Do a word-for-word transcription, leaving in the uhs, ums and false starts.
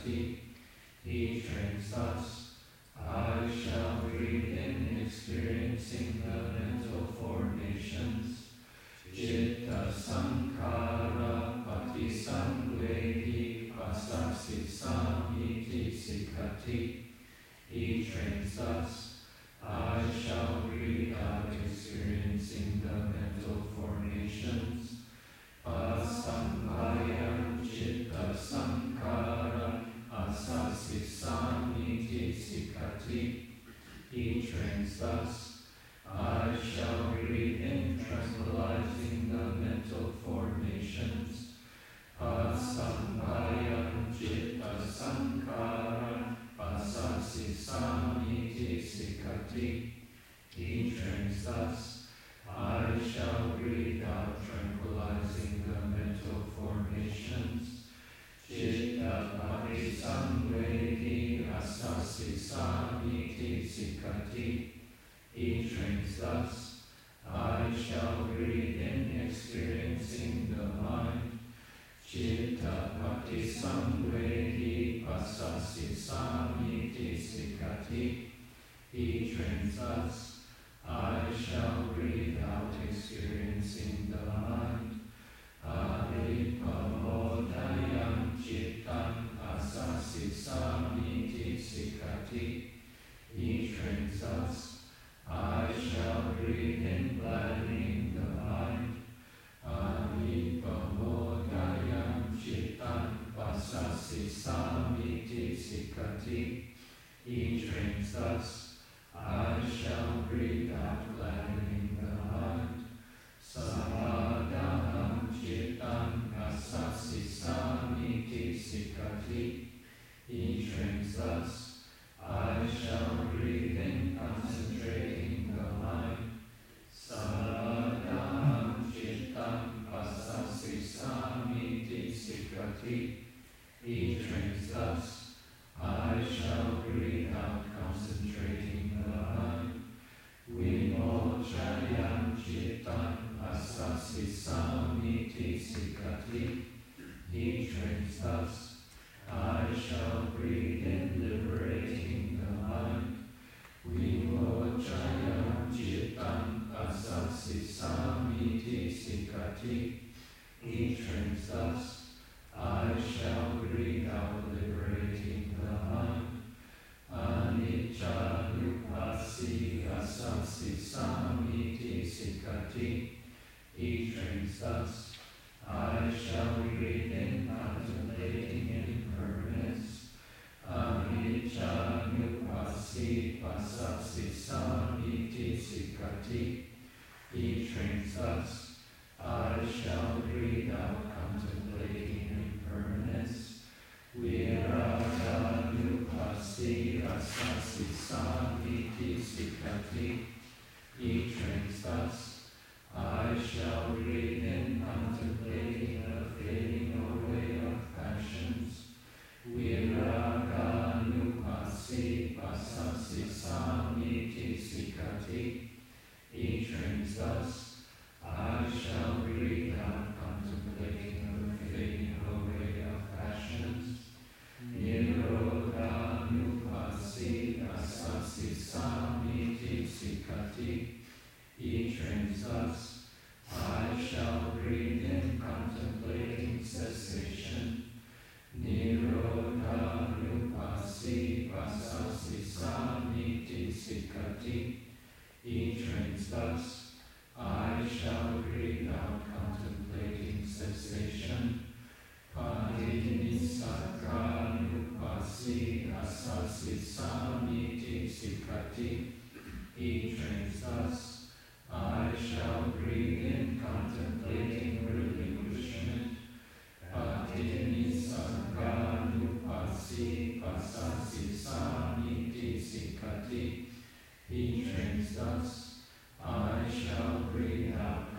sikati. He trains us. I shall read in experiencing the mental formations. Chitta sankara pati samvehi pasasi samiti sikati. He trains us. I shall read out experiencing the mental formations. Pasambayam chitta sankara asasi samiti sikati. He trains us. I shall read in tranquilizing the mental formations. Pasambayam chitta sankara asasi samiti sikati. He trains us. I shall read out tranquilizing the mental formations. Chitta pati samvehi asasi samiti sikati. He trains us. I shall read in experiencing the mind. Chitta pati samvehi pasasi samiti sikati. He trains us. I shall read out experiencing the mind. Adipamodayam chittam asasi samiti sikati. He trains us. I shall read in gladdening the mind. Adipamodayam chittam asasi samiti sikati. He trains us. I shall read out gladdening the mind. Samadhanam chittam asasi samiti sikati. He trains us. I shall read in concentrating the mind. Samadhanam chittam asasi samiti sikati. He trains us. I shall read out concentrating the mind. Vimochayam chittam asasi samiti sikati. He trains us. I shall read in liberating the mind. Vimochayam chittam asasi samiti sikati. He trains us. I shall read out liberating the mind. Anicca nupasi asasi samiti sikati. He trains us. I shall read in contemplating impermanence. Anicca nupasi pasasi samiti sikati. He trains us. I shall read out contemplating impermanence. Viraga nupasi asasi samiti sikati. He trains us. I shall read in contemplating the fading away of passions. Viraga nupasi pasasi samiti sikati. He trains us. I shall read out contemplating the fading away of passions. Nirodha nupasi asasi samiti sikati. He trains us. I shall read in contemplating cessation. Nirodha nupasi pasasi samiti sikati. He trains us. I shall read out contemplating cessation. Padinisakkha nupasi asasi samiti sikati. He trains us. I shall read in contemplating relinquishment. Padinisakkha nupasi pasasi samiti sikati. He trains us. I shall read out